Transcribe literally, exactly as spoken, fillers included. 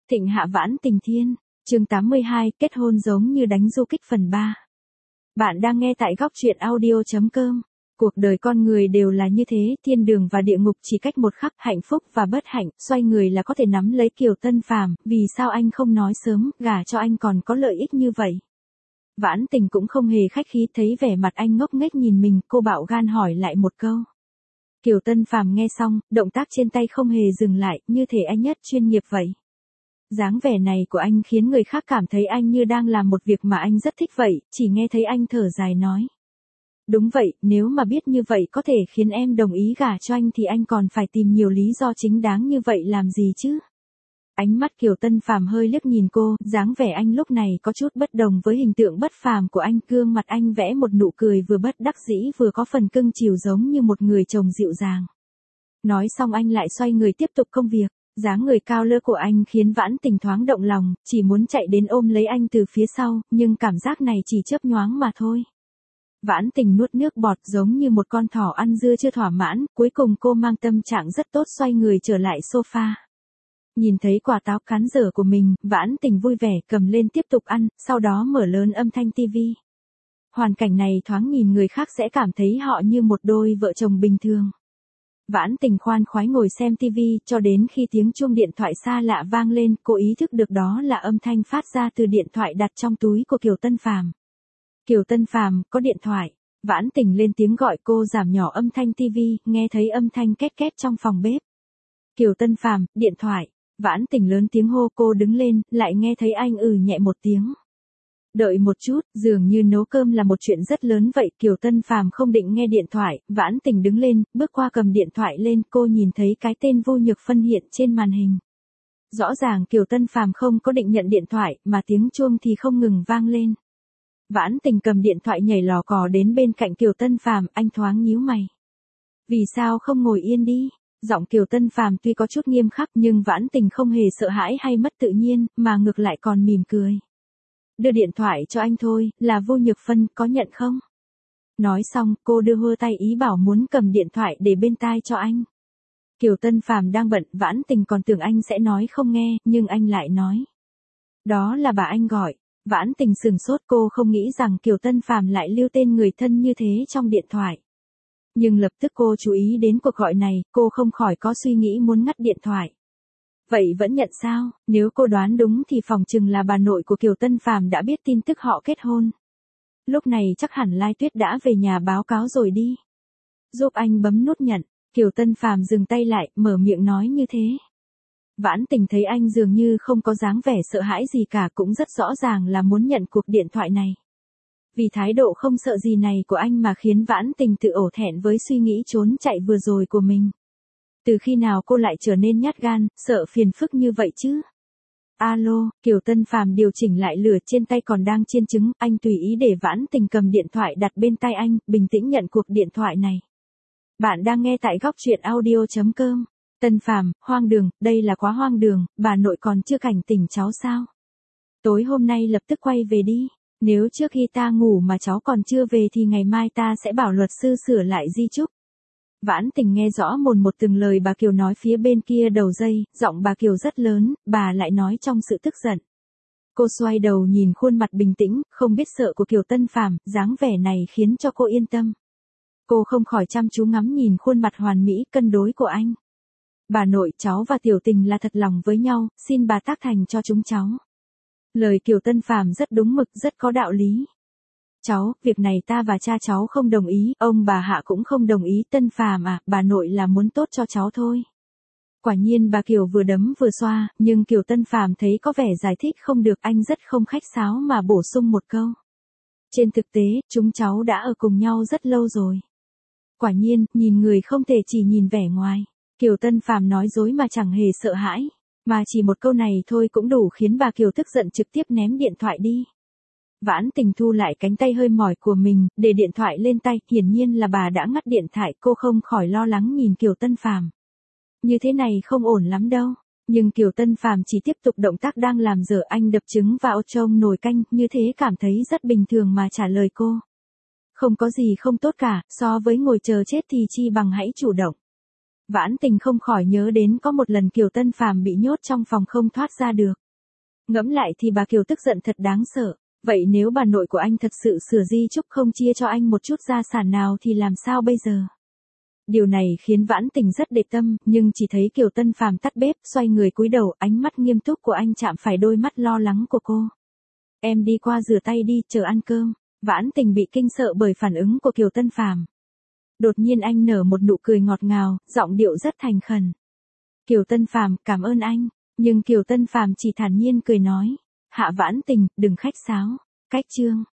Thịnh hạ vãn tình thiên, chương tám mươi hai, kết hôn giống như đánh du kích phần ba. Bạn đang nghe tại góc truyện audio chấm com. Cuộc đời con người đều là như thế, thiên đường và địa ngục chỉ cách một khắc, hạnh phúc và bất hạnh, xoay người là có thể nắm lấy Kiều Tân Phàm, vì sao anh không nói sớm, gả cho anh còn có lợi ích như vậy. Vãn tình cũng không hề khách khí, thấy vẻ mặt anh ngốc nghếch nhìn mình, cô bạo gan hỏi lại một câu. Kiều Tân Phàm nghe xong, động tác trên tay không hề dừng lại, như thể anh nhất chuyên nghiệp vậy. Dáng vẻ này của anh khiến người khác cảm thấy anh như đang làm một việc mà anh rất thích vậy, chỉ nghe thấy anh thở dài nói. Đúng vậy, nếu mà biết như vậy có thể khiến em đồng ý gả cho anh thì anh còn phải tìm nhiều lý do chính đáng như vậy làm gì chứ? Ánh mắt Kiều Tân Phàm hơi liếc nhìn cô, dáng vẻ anh lúc này có chút bất đồng với hình tượng bất phàm của anh, gương mặt anh vẽ một nụ cười vừa bất đắc dĩ vừa có phần cưng chiều giống như một người chồng dịu dàng. Nói xong anh lại xoay người tiếp tục công việc. Dáng người cao lơ của anh khiến Vãn Tình thoáng động lòng, chỉ muốn chạy đến ôm lấy anh từ phía sau, nhưng cảm giác này chỉ chớp nhoáng mà thôi. Vãn Tình nuốt nước bọt giống như một con thỏ ăn dưa chưa thỏa mãn, cuối cùng cô mang tâm trạng rất tốt xoay người trở lại sofa. Nhìn thấy quả táo cán dở của mình, Vãn Tình vui vẻ cầm lên tiếp tục ăn, sau đó mở lớn âm thanh tivi. Hoàn cảnh này thoáng nhìn người khác sẽ cảm thấy họ như một đôi vợ chồng bình thường. Vãn Tình khoan khoái ngồi xem tivi, cho đến khi tiếng chuông điện thoại xa lạ vang lên, cô ý thức được đó là âm thanh phát ra từ điện thoại đặt trong túi của Kiều Tân Phàm. Kiều Tân Phàm, có điện thoại. Vãn Tình lên tiếng gọi cô giảm nhỏ âm thanh tivi, nghe thấy âm thanh két két trong phòng bếp. Kiều Tân Phàm, điện thoại. Vãn Tình lớn tiếng hô, cô đứng lên, lại nghe thấy anh ừ nhẹ một tiếng. Đợi một chút, dường như nấu cơm là một chuyện rất lớn vậy, Kiều Tân Phàm không định nghe điện thoại, Vãn Tình đứng lên, bước qua cầm điện thoại lên, cô nhìn thấy cái tên Vô Nhược Phân hiện trên màn hình. Rõ ràng Kiều Tân Phàm không có định nhận điện thoại, mà tiếng chuông thì không ngừng vang lên. Vãn Tình cầm điện thoại nhảy lò cò đến bên cạnh Kiều Tân Phàm, anh thoáng nhíu mày. Vì sao không ngồi yên đi? Giọng Kiều Tân Phàm tuy có chút nghiêm khắc nhưng Vãn Tình không hề sợ hãi hay mất tự nhiên, mà ngược lại còn mỉm cười. Đưa điện thoại cho anh thôi, là Vô Nhược Phân, có nhận không? Nói xong, cô đưa hơ tay ý bảo muốn cầm điện thoại để bên tai cho anh. Kiều Tân Phàm đang bận, Vãn Tình còn tưởng anh sẽ nói không nghe, nhưng anh lại nói. Đó là bà anh gọi. Vãn Tình sừng sốt, cô không nghĩ rằng Kiều Tân Phàm lại lưu tên người thân như thế trong điện thoại. Nhưng lập tức cô chú ý đến cuộc gọi này, cô không khỏi có suy nghĩ muốn ngắt điện thoại. Vậy vẫn nhận sao? Nếu cô đoán đúng thì phòng chừng là bà nội của Kiều Tân Phàm đã biết tin tức họ kết hôn. Lúc này chắc hẳn Lai Tuyết đã về nhà báo cáo rồi đi. Giúp anh bấm nút nhận. Kiều Tân Phàm dừng tay lại, mở miệng nói như thế. Vãn Tình thấy anh dường như không có dáng vẻ sợ hãi gì cả, cũng rất rõ ràng là muốn nhận cuộc điện thoại này. Vì thái độ không sợ gì này của anh mà khiến Vãn Tình tự ổ thẹn với suy nghĩ trốn chạy vừa rồi của mình. Từ khi nào cô lại trở nên nhát gan, sợ phiền phức như vậy chứ? Alo, Kiều Tân Phàm điều chỉnh lại lửa trên tay còn đang chiên trứng, anh tùy ý để Vãn Tình cầm điện thoại đặt bên tay anh, bình tĩnh nhận cuộc điện thoại này. Bạn đang nghe tại góc truyện audio chấm com. Tân Phàm, hoang đường, đây là quá hoang đường, bà nội còn chưa cảnh tỉnh cháu sao? Tối hôm nay lập tức quay về đi. Nếu trước khi ta ngủ mà cháu còn chưa về thì ngày mai ta sẽ bảo luật sư sửa lại di chúc. Vãn Tình nghe rõ mồn một từng lời bà Kiều nói phía bên kia đầu dây, giọng bà Kiều rất lớn, bà lại nói trong sự tức giận. Cô xoay đầu nhìn khuôn mặt bình tĩnh, không biết sợ của Kiều Tân Phàm, dáng vẻ này khiến cho cô yên tâm. Cô không khỏi chăm chú ngắm nhìn khuôn mặt hoàn mỹ cân đối của anh. Bà nội, cháu và Tiểu Tình là thật lòng với nhau, xin bà tác thành cho chúng cháu. Lời Kiều Tân Phàm rất đúng mực, rất có đạo lý. Cháu, việc này ta và cha cháu không đồng ý, ông bà Hạ cũng không đồng ý, Tân Phàm à, bà nội là muốn tốt cho cháu thôi. Quả nhiên bà Kiều vừa đấm vừa xoa, nhưng Kiều Tân Phàm thấy có vẻ giải thích không được, anh rất không khách sáo mà bổ sung một câu. Trên thực tế, chúng cháu đã ở cùng nhau rất lâu rồi. Quả nhiên, nhìn người không thể chỉ nhìn vẻ ngoài. Kiều Tân Phàm nói dối mà chẳng hề sợ hãi, mà chỉ một câu này thôi cũng đủ khiến bà Kiều tức giận trực tiếp ném điện thoại đi. Vãn Tình thu lại cánh tay hơi mỏi của mình, để điện thoại lên tay, hiển nhiên là bà đã ngắt điện thoại, cô không khỏi lo lắng nhìn Kiều Tân Phàm. Như thế này không ổn lắm đâu, nhưng Kiều Tân Phàm chỉ tiếp tục động tác đang làm dở, anh đập trứng vào trong nồi canh, như thế cảm thấy rất bình thường mà trả lời cô. Không có gì không tốt cả, so với ngồi chờ chết thì chi bằng hãy chủ động. Vãn Tình không khỏi nhớ đến có một lần Kiều Tân Phàm bị nhốt trong phòng không thoát ra được. Ngẫm lại thì bà Kiều tức giận thật đáng sợ, vậy nếu bà nội của anh thật sự sửa di chúc không chia cho anh một chút gia sản nào thì làm sao bây giờ? Điều này khiến Vãn Tình rất để tâm, nhưng chỉ thấy Kiều Tân Phàm tắt bếp, xoay người cúi đầu, ánh mắt nghiêm túc của anh chạm phải đôi mắt lo lắng của cô. Em đi qua rửa tay đi, chờ ăn cơm. Vãn Tình bị kinh sợ bởi phản ứng của Kiều Tân Phàm. Đột nhiên anh nở một nụ cười ngọt ngào, giọng điệu rất thành khẩn. Kiều Tân Phàm, cảm ơn anh. Nhưng Kiều Tân Phàm chỉ thản nhiên cười nói. Hạ Vãn Tình, đừng khách sáo. Cách chương.